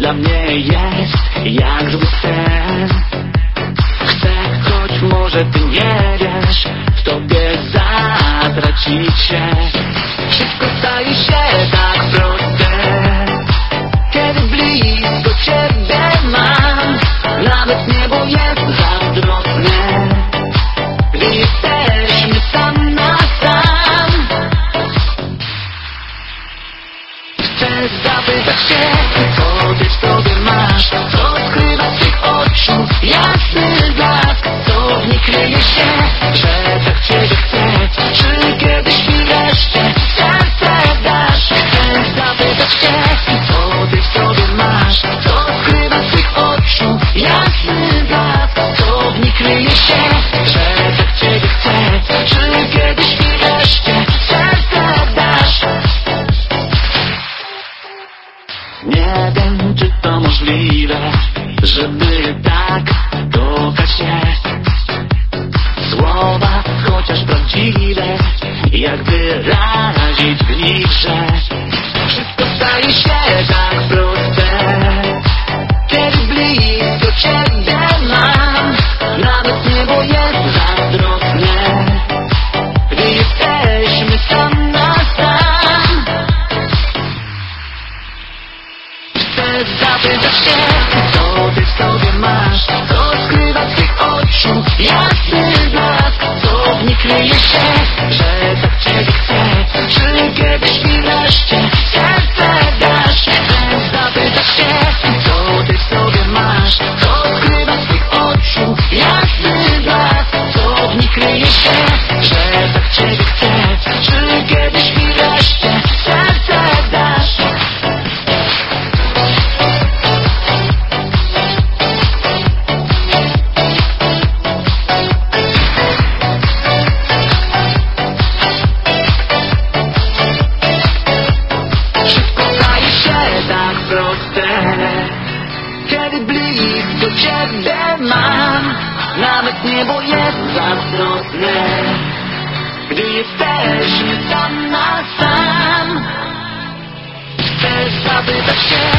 dla mnie jest jak zły sen. Chcę, choć może ty nie wiesz, w tobie zatracić się. Wszystko staje się tak proste, kiedy blisko ciebie mam. Nawet niebo jest zazdrosne, gdy jesteśmy sam na sam. Chcę zapytać się, co ty w sobie masz, co skrywa w twych oczu jasny blask, co w nich kryje się, że tak ciebie chcę. Czy kiedyś mi wreszcie serce dasz? Chcę zapytać się, co ty w sobie masz, co skrywa w twych oczu jasny blask, co w nich kryje się, że tak ciebie chcę. Czy kiedyś mi wreszcie serce dasz? Nie wiem, czy to możliwe, żeby tak kochać się. Słowa, chociaż prawdziwe, jak wyrazić w nich, że wszystko staje się tak proste, kiedy blisko ciebie mam. Nawet niebo jest zazdrosne, gdy jesteśmy sam na sam. Chcę zapytać się, co ty w sobie masz, co skrywa w twych oczu jasny blask, co w nich kryje się, że tak ciebie chcę. Czy kiedyś mi wreszcie serce dasz? Chcę zapytać się, co ty w sobie masz, co skrywa w twych oczu jasny blask, co w nich kryje się, że tak ciebie chcę. Czy kiedyś mi wreszcie serce dasz? Kiedy blisko ciebie mam, nawet niebo jest zazdrosne, gdy jesteśmy sam na sam. Chcę zapytać się,